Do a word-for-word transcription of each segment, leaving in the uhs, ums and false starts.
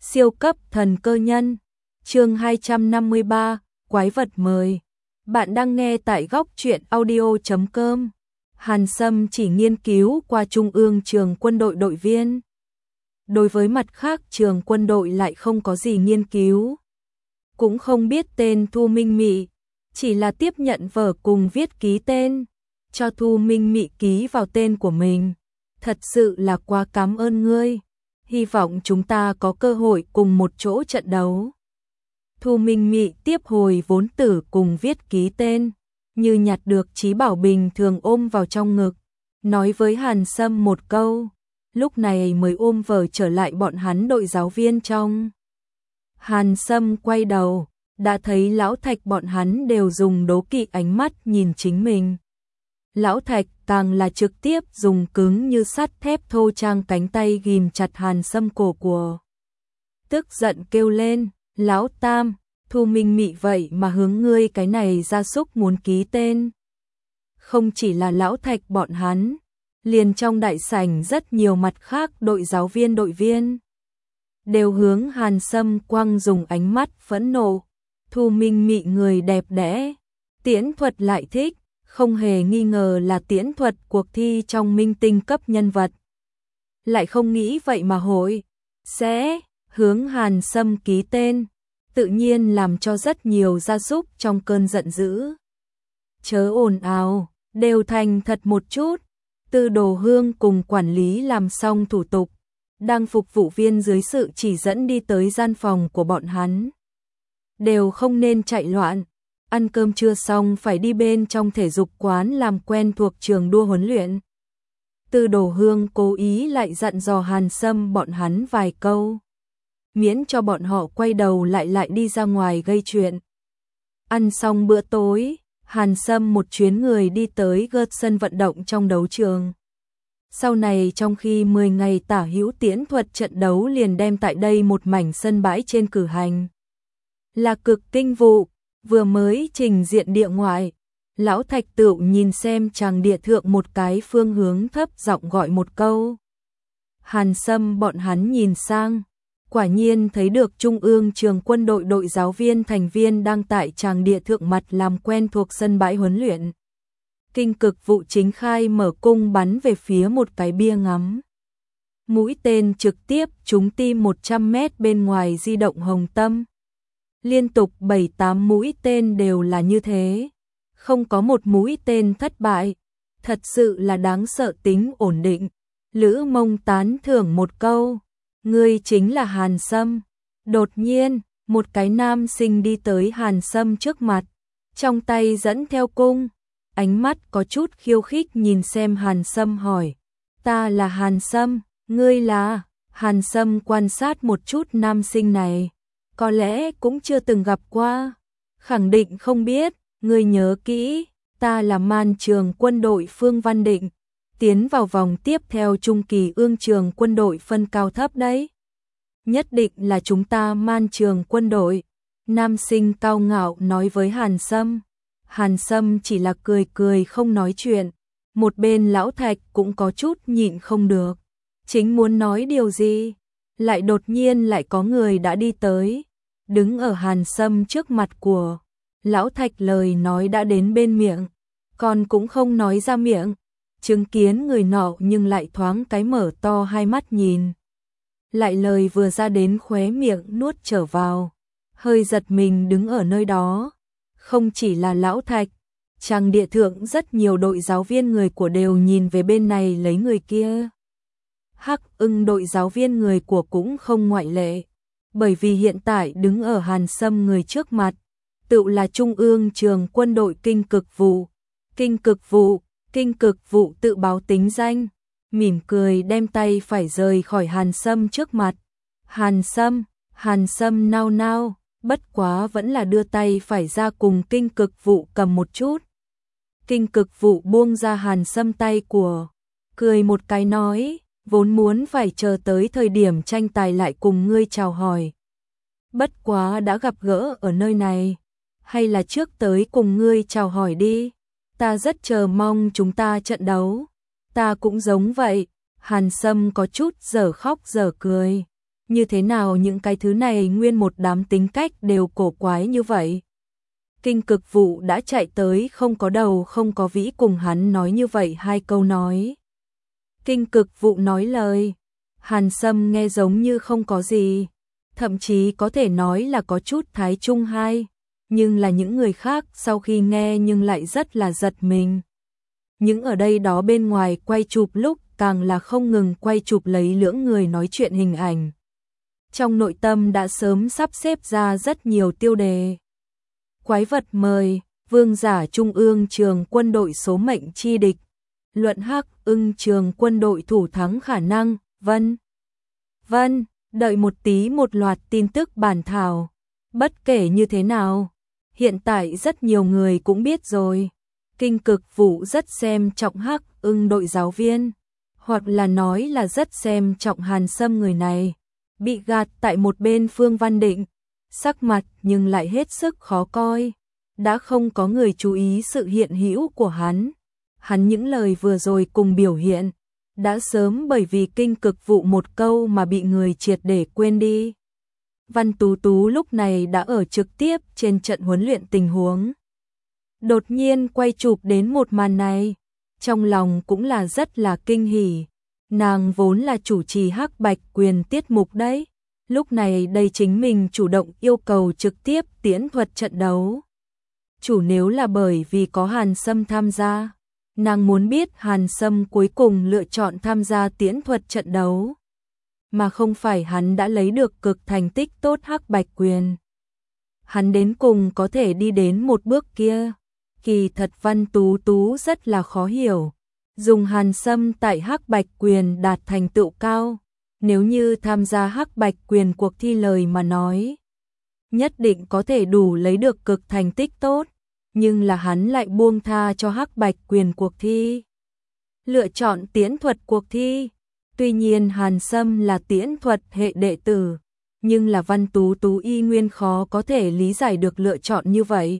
Siêu cấp thần cơ nhân, chương hai trăm năm mươi ba, quái vật mời. Bạn đang nghe tại góc truyện audio chấm com. Hàn Sâm chỉ nghiên cứu qua trung ương trường quân đội đội viên. Đối với mặt khác trường quân đội lại không có gì nghiên cứu. Cũng không biết tên Thu Minh Mị, chỉ là tiếp nhận vở cùng viết ký tên, cho Thu Minh Mị ký vào tên của mình. Thật sự là quá cảm ơn ngươi. Hy vọng chúng ta có cơ hội cùng một chỗ trận đấu. Thu Minh Mị tiếp hồi vốn tử cùng viết ký tên, như nhặt được trí bảo bình thường ôm vào trong ngực, nói với Hàn Sâm một câu, lúc này mới ôm vở trở lại bọn hắn đội giáo viên trong. Hàn Sâm quay đầu, đã thấy Lão Thạch bọn hắn đều dùng đố kỵ ánh mắt nhìn chính mình. Lão Thạch càng là trực tiếp dùng cứng như sắt thép thô trang cánh tay ghim chặt Hàn Sâm cổ của. Tức giận kêu lên, Lão Tam, Thu Minh Mị vậy mà hướng ngươi cái này gia súc muốn ký tên. Không chỉ là Lão Thạch bọn hắn, liền trong đại sảnh rất nhiều mặt khác đội giáo viên đội viên. Đều hướng Hàn Sâm quăng dùng ánh mắt phẫn nộ. Thu Minh Mị người đẹp đẽ, tiễn thuật lại thích. Không hề nghi ngờ là tiễn thuật cuộc thi trong minh tinh cấp nhân vật. Lại không nghĩ vậy mà hội sẽ hướng Hàn Sâm ký tên, tự nhiên làm cho rất nhiều gia súc trong cơn giận dữ. Chớ ồn ào, đều thành thật một chút. Tư Đồ Hương cùng quản lý làm xong thủ tục, đang phục vụ viên dưới sự chỉ dẫn đi tới gian phòng của bọn hắn. Đều không nên chạy loạn. Ăn cơm trưa xong phải đi bên trong thể dục quán làm quen thuộc trường đua huấn luyện. Tư Đồ Hương cố ý lại dặn dò Hàn Sâm bọn hắn vài câu, miễn cho bọn họ quay đầu lại lại đi ra ngoài gây chuyện. Ăn xong bữa tối, Hàn Sâm một chuyến người đi tới gợt sân vận động trong đấu trường. Sau này trong khi mười ngày tả hữu tiễn thuật trận đấu liền đem tại đây một mảnh sân bãi trên cử hành. Là cực kinh vụ. Vừa mới trình diện địa ngoại, Lão Thạch Tựu nhìn xem chàng địa thượng một cái phương hướng thấp giọng gọi một câu. Hàn Sâm bọn hắn nhìn sang, quả nhiên thấy được trung ương trường quân đội đội giáo viên thành viên đang tại chàng địa thượng mặt làm quen thuộc sân bãi huấn luyện. Kinh cực vụ chính khai mở cung bắn về phía một cái bia ngắm. Mũi tên trực tiếp trúng tim một trăm mét bên ngoài di động hồng tâm. Liên tục bảy tám mũi tên đều là như thế, không có một mũi tên thất bại, thật sự là đáng sợ tính ổn định. Lữ Mông tán thưởng một câu, ngươi chính là Hàn Sâm. Đột nhiên, một cái nam sinh đi tới Hàn Sâm trước mặt, trong tay dẫn theo cung, ánh mắt có chút khiêu khích nhìn xem Hàn Sâm hỏi, ta là Hàn Sâm, ngươi là? Hàn Sâm quan sát một chút nam sinh này. Có lẽ cũng chưa từng gặp qua, khẳng định không biết, ngươi nhớ kỹ, ta là man trường quân đội Phương Văn Định, tiến vào vòng tiếp theo trung kỳ ương trường quân đội phân cao thấp đấy. Nhất định là chúng ta man trường quân đội, nam sinh cao ngạo nói với Hàn Sâm. Hàn Sâm chỉ là cười cười không nói chuyện, một bên Lão Thạch cũng có chút nhịn không được, chính muốn nói điều gì. Lại đột nhiên lại có người đã đi tới, đứng ở Hàn Sâm trước mặt của Lão Thạch, lời nói đã đến bên miệng, còn cũng không nói ra miệng, chứng kiến người nọ nhưng lại thoáng cái mở to hai mắt nhìn. Lại lời vừa ra đến khóe miệng nuốt trở vào, hơi giật mình đứng ở nơi đó. Không chỉ là Lão Thạch, chàng địa thượng rất nhiều đội giáo viên người của đều nhìn về bên này lấy người kia. Hắc Ưng đội giáo viên người của cũng không ngoại lệ, bởi vì hiện tại đứng ở Hàn Sâm người trước mặt, tự là trung ương trường quân đội kinh cực vụ. Kinh cực vụ, kinh cực vụ tự báo tính danh, mỉm cười đem tay phải rời khỏi Hàn Sâm trước mặt. Hàn Sâm, Hàn Sâm nao nao, bất quá vẫn là đưa tay phải ra cùng kinh cực vụ cầm một chút. Kinh cực vụ buông ra Hàn Sâm tay của, cười một cái nói, vốn muốn phải chờ tới thời điểm tranh tài lại cùng ngươi chào hỏi. Bất quá đã gặp gỡ ở nơi này, hay là trước tới cùng ngươi chào hỏi đi, ta rất chờ mong chúng ta trận đấu. Ta cũng giống vậy. Hàn Sâm có chút dở khóc dở cười, Như thế nào những cái thứ này nguyên một đám tính cách đều cổ quái như vậy? Kinh Cực Vụ đã chạy tới không có đầu không có vĩ cùng hắn nói như vậy hai câu nói. Kinh Cực Vụ nói lời, Hàn Sâm nghe giống như không có gì, thậm chí có thể nói là có chút thái trung hai, nhưng là những người khác sau khi nghe nhưng lại rất là giật mình. Những ở đây đó bên ngoài quay chụp lúc càng là không ngừng quay chụp lấy lưỡng người nói chuyện hình ảnh. Trong nội tâm đã sớm sắp xếp ra rất nhiều tiêu đề. Quái vật mời, vương giả trung ương trường quân đội số mệnh chi địch, luận hắc ưng trường quân đội thủ thắng khả năng, vân. Vân, đợi một tí một loạt tin tức bản thảo. Bất kể như thế nào, hiện tại rất nhiều người cũng biết rồi. Kinh Cực Vụ rất xem trọng hắc ưng đội giáo viên, hoặc là nói là rất xem trọng Hàn Sâm người này. Bị gạt tại một bên Phương Văn Định, sắc mặt nhưng lại hết sức khó coi. Đã không có người chú ý sự hiện hữu của hắn. Hắn những lời vừa rồi cùng biểu hiện, đã sớm bởi vì Kinh Cực Vụ một câu mà bị người triệt để quên đi. Văn Tú Tú lúc này đã ở trực tiếp trên trận huấn luyện tình huống. Đột nhiên quay chụp đến một màn này, trong lòng cũng là rất là kinh hỉ. Nàng vốn là chủ trì hắc bạch quyền tiết mục đấy, lúc này đây chính mình chủ động yêu cầu trực tiếp tiễn thuật trận đấu. Chủ nếu là bởi vì có Hàn Sâm tham gia, nàng muốn biết Hàn Sâm cuối cùng lựa chọn tham gia tiễn thuật trận đấu, mà không phải hắn đã lấy được cực thành tích tốt hắc bạch quyền. Hắn đến cùng có thể đi đến một bước kia, kỳ thật Văn Tú Tú rất là khó hiểu. Dùng Hàn Sâm tại hắc bạch quyền đạt thành tựu cao, nếu như tham gia hắc bạch quyền cuộc thi lời mà nói, nhất định có thể đủ lấy được cực thành tích tốt, nhưng là hắn lại buông tha cho hắc bạch quyền cuộc thi, lựa chọn tiễn thuật cuộc thi. Tuy nhiên Hàn Sâm là tiễn thuật hệ đệ tử, nhưng là Văn Tú Tú y nguyên khó có thể lý giải được lựa chọn như vậy.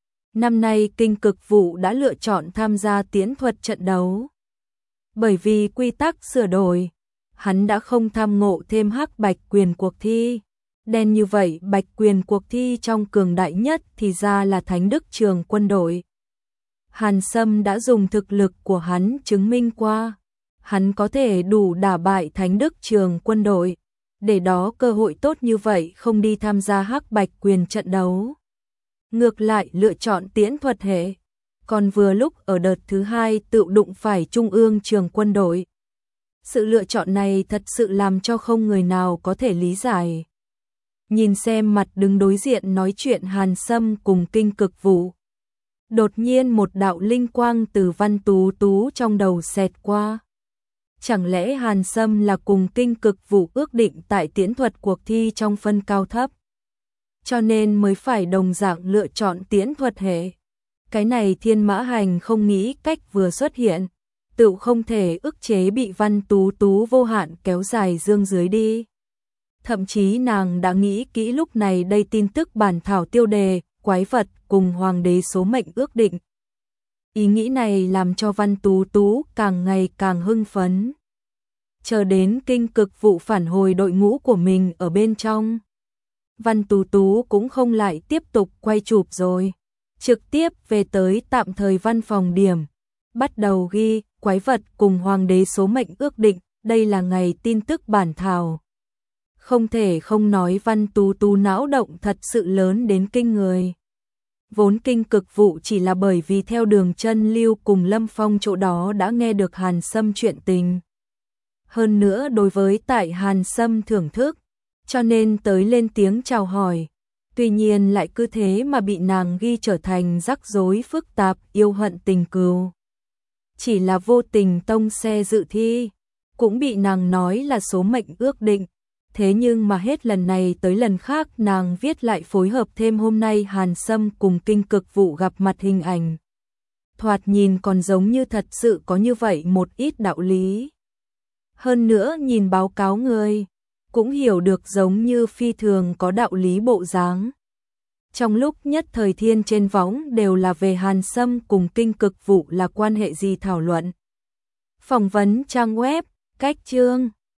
Năm nay Kinh Cực Vụ đã lựa chọn tham gia tiễn thuật trận đấu. Bởi vì quy tắc sửa đổi, hắn đã không tham ngộ thêm hắc bạch quyền cuộc thi. Đen như vậy bạch quyền cuộc thi trong cường đại nhất thì ra là Thánh Đức Trường quân đội. Hàn Sâm đã dùng thực lực của hắn chứng minh qua, hắn có thể đủ đả bại Thánh Đức Trường quân đội, để đó cơ hội tốt như vậy không đi tham gia hắc bạch quyền trận đấu. Ngược lại lựa chọn tiễn thuật hệ, còn vừa lúc ở đợt thứ hai tự đụng phải Trung ương Trường quân đội. Sự lựa chọn này thật sự làm cho không người nào có thể lý giải. Nhìn xem mặt đứng đối diện nói chuyện Hàn Sâm cùng Kinh Cực Vụ. Đột nhiên một đạo linh quang từ Văn Tú Tú trong đầu xẹt qua. Chẳng lẽ Hàn Sâm là cùng Kinh Cực Vụ ước định tại tiễn thuật cuộc thi trong phân cao thấp, cho nên mới phải đồng dạng lựa chọn tiễn thuật hệ. Cái này Thiên Mã Hành không nghĩ cách vừa xuất hiện, tự không thể ức chế bị Văn Tú Tú vô hạn kéo dài dương dưới đi. Thậm chí nàng đã nghĩ kỹ lúc này đây tin tức bản thảo tiêu đề, quái vật cùng hoàng đế số mệnh ước định. Ý nghĩ này làm cho Văn Tú Tú càng ngày càng hưng phấn. Chờ đến Kinh Cực Vụ phản hồi đội ngũ của mình ở bên trong, Văn Tú Tú cũng không lại tiếp tục quay chụp rồi, trực tiếp về tới tạm thời văn phòng điểm, bắt đầu ghi quái vật cùng hoàng đế số mệnh ước định. Đây là ngày tin tức bản thảo. Không thể không nói Văn Tú Tú não động thật sự lớn đến kinh người. Vốn Kinh Cực Vụ chỉ là bởi vì theo Đường Chân Lưu cùng Lâm Phong chỗ đó đã nghe được Hàn Sâm chuyện tình. Hơn nữa đối với tại Hàn Sâm thưởng thức, cho nên tới lên tiếng chào hỏi. Tuy nhiên lại cứ thế mà bị nàng ghi trở thành rắc rối phức tạp yêu hận tình cừu. Chỉ là vô tình tông xe dự thi, cũng bị nàng nói là số mệnh ước định. Thế nhưng mà hết lần này tới lần khác nàng viết lại phối hợp thêm hôm nay Hàn Sâm cùng Kinh Cực Vụ gặp mặt hình ảnh. Thoạt nhìn còn giống như thật sự có như vậy một ít đạo lý. Hơn nữa nhìn báo cáo người, cũng hiểu được giống như phi thường có đạo lý bộ dáng. Trong lúc nhất thời thiên trên võng đều là về Hàn Sâm cùng Kinh Cực Vụ là quan hệ gì thảo luận. Phỏng vấn trang web, cách chương